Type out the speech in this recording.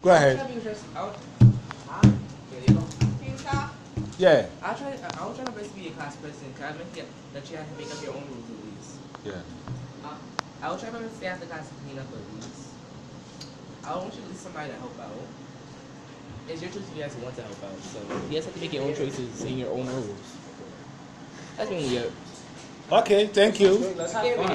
Go ahead. Yeah. I'll try my best to be a class person. Cause I meant that you have to make up your own rules at least. Yeah. I will try my best to stay after class and clean up at least. I want you to leave somebody to help out. It's your choice if you guys want to help out. So you guys have to make your own choices and your own rules. That's mainly it. Okay, thank you. Let's have fun.